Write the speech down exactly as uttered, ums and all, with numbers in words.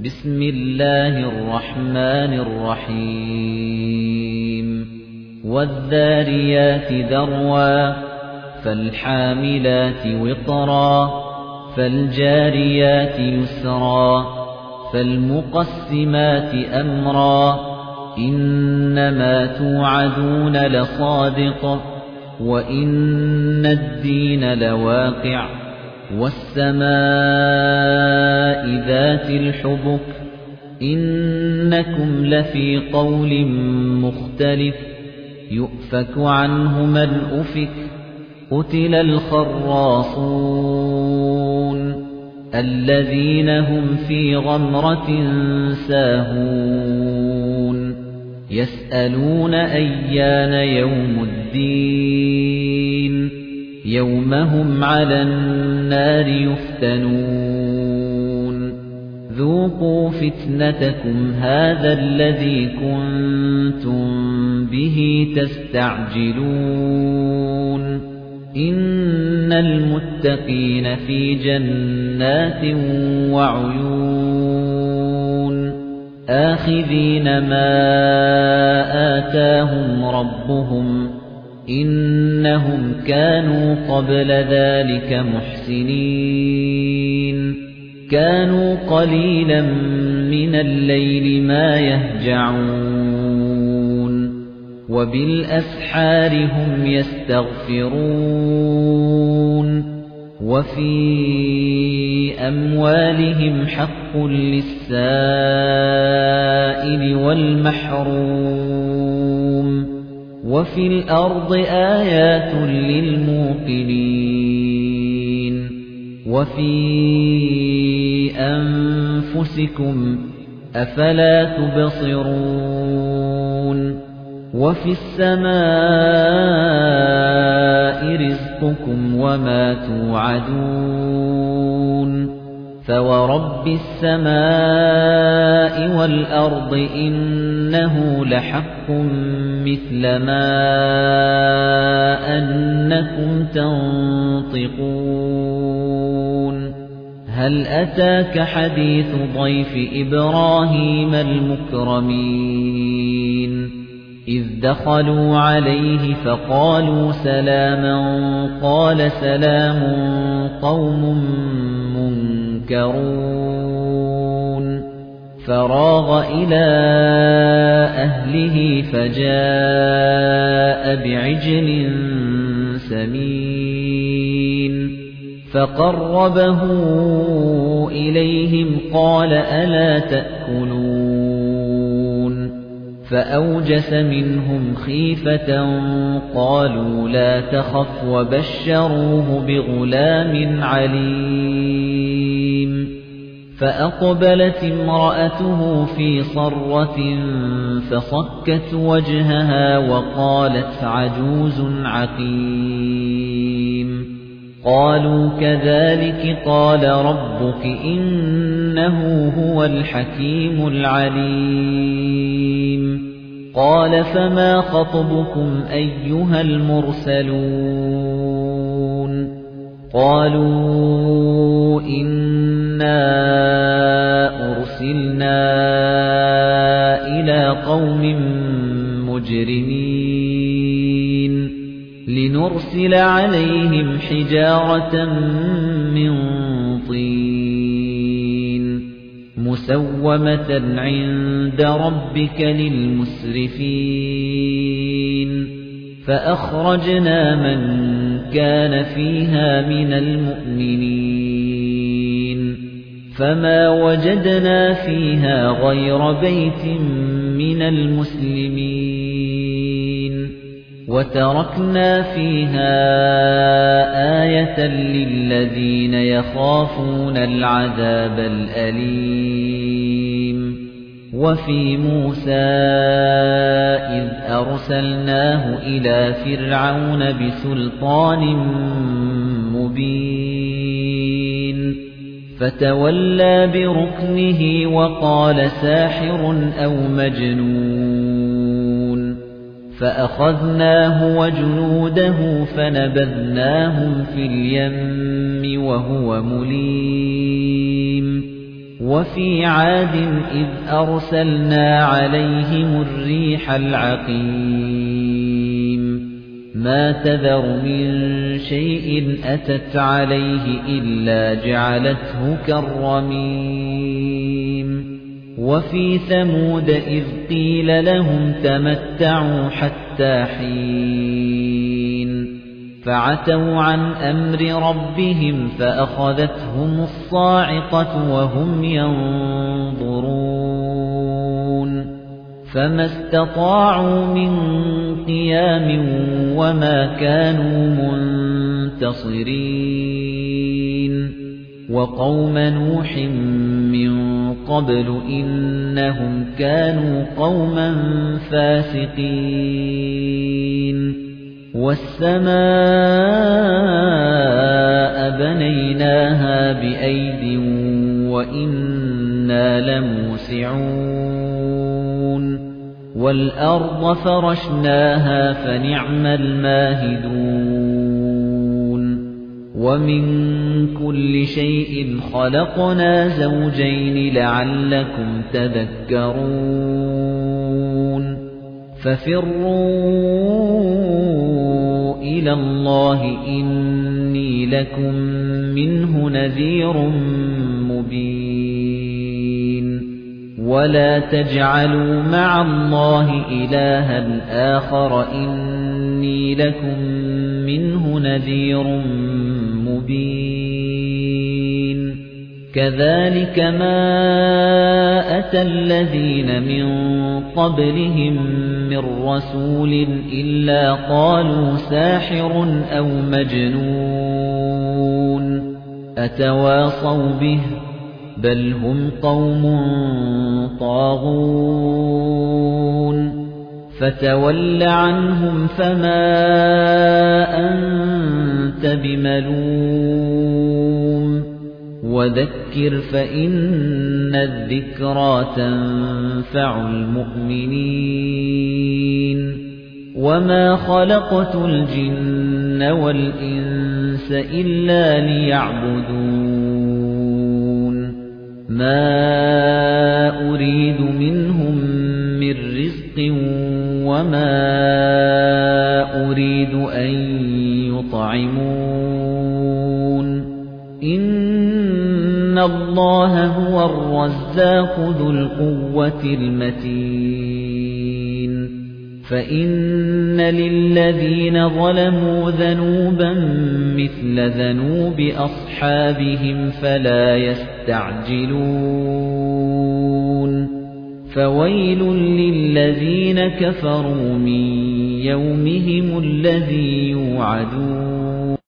بسم الله الرحمن الرحيم والذاريات ذروا فالحاملات وقرا فالجاريات يسرا فالمقسمات أمرا إنما توعدون لصادق وإن الدين لواقع والسماء ذات الحبك إنكم لفي قول مختلف يؤفك عنه من أفك قتل الخراصون الذين هم في غمرة ساهون يسألون أيان يوم الدين يوم هم على النار يفتنون ذوقوا فتنتكم هذا الذي كنتم به تستعجلون إن المتقين في جنات وعيون آخذين ما آتاهم ربهم إنهم كانوا قبل ذلك محسنين كانوا قليلا من الليل ما يهجعون وبالأسحار هم يستغفرون وفي أموالهم حق للسائل والمحروم وفي الأرض آيات للموقنين وفي أنفسكم أفلا تبصرون وفي السماء رزقكم وما توعدون فورب السماء والأرض إنه لحق مثل ما أنكم تنطقون هل أتاك حديث ضيف إبراهيم المكرمين إذ دخلوا عليه فقالوا سلاما قال سلام قوم منكرون فراغ إلى أهله فجاء بعجل سمين فقربه إليهم قال ألا تأكلون فأوجس منهم خيفة قالوا لا تخف وبشروه بغلام عليم فأقبلت امرأته في صرة فصكت وجهها وقالت عجوز عقيم قالوا كذلك قال ربك إنه هو الحكيم العليم قال فما خطبكم أيها المرسلون قالوا إنا أرسلنا إلى قوم مجرمين لنرسل عليهم حجارة من طين مسومة عند ربك للمسرفين فأخرجنا من كان فيها من المؤمنين فما وجدنا فيها غير بيت من المسلمين وتركنا فيها آية للذين يخافون العذاب الأليم وفي موسى إذ أرسلناه إلى فرعون بسلطان مبين فتولى بركنه وقال ساحر أو مجنون فأخذناه وجنوده فنبذناهم في اليم وهو مليم وَفِي عَادٍ إِذْ أَرْسَلْنَا عَلَيْهِمُ الرِّيحَ الْعَقِيمَ مَا تَذَرُ مِن شَيْءٍ أَتَتْ عَلَيْهِ إِلَّا جَعَلَتْهُ كَالرَّمِيمِ وَفِي ثَمُودَ إِذْ قِيلَ لَهُمْ تَمَتَّعُوا حَتَّىٰ حِينٍ فَعَتَوْا عَنْ أَمْرِ رَبِّهِمْ فَأَخَذَتْهُمُ الصَّاعِقَةُ وَهُمْ يَنظُرُونَ فَمَا اسْتَطَاعُوا مِنْ قِيَامٍ وَمَا كَانُوا مُنْتَصِرِينَ وَقَوْمَ نُوحٍ مِنْ قَبْلُ إِنَّهُمْ كَانُوا قَوْمًا فَاسِقِينَ وَالسَّمَاءَ بَنَيْنَاهَا بِأَيْدٍ وَإِنَّا لَمُوسِعُونَ وَالْأَرْضَ فَرَشْنَاهَا فَنِعْمَ الْمَاهِدُونَ وَمِن كُلِّ شَيْءٍ خَلَقْنَا زَوْجَيْنِ لَعَلَّكُمْ تَذَكَّرُونَ فَفِرُّوا إِلَى اللَّهِ إِنِّي لَكُمْ مِنْهُ نَذِيرٌ مُبِينٌ وَلَا تَجْعَلُوا مَعَ اللَّهِ إِلَٰهًا آخَرَ إِنِّي لَكُمْ مِنْهُ نَذِيرٌ مُبِينٌ كَذَلِكَ مَا أَتَى الَّذِينَ مِن قَبْلِهِم مِّن رَّسُولٍ إِلَّا قَالُوا سَاحِرٌ أَوْ مَجْنُونٌ أَتَوَاصَوْا بِهِ بَلْ هُمْ قَوْمٌ طَاغُونَ فَتَوَلَّ عَنْهُمْ فَمَا أَنتَ بِمَلُومٍ وَذَكِّرْ فَإِنَّ الذِّكْرَىٰ تَنفَعُ الْمُؤْمِنِينَ وَمَا خَلَقْتُ الْجِنَّ وَالْإِنسَ إِلَّا لِيَعْبُدُونِ مَا أُرِيدُ مِنْهُم مِّن رِّزْقٍ وَمَا أُرِيدُ أَن يُطْعِمُونِ إِنَّ اللَّهَ هُوَ الرَّزَّاقُ ذُو الْقُوَّةِ الْمَتِينُ فَإِنَّ لِلَّذِينَ ظَلَمُوا ذَنُوبًا مِثْلَ ذَنُوبِ أَصْحَابِهِمْ فَلَا يَسْتَعْجِلُونِ فَوَيْلٌ لِّلَّذِينَ كَفَرُوا مِن يَوْمِهِمُ الَّذِي يُوعَدُونَ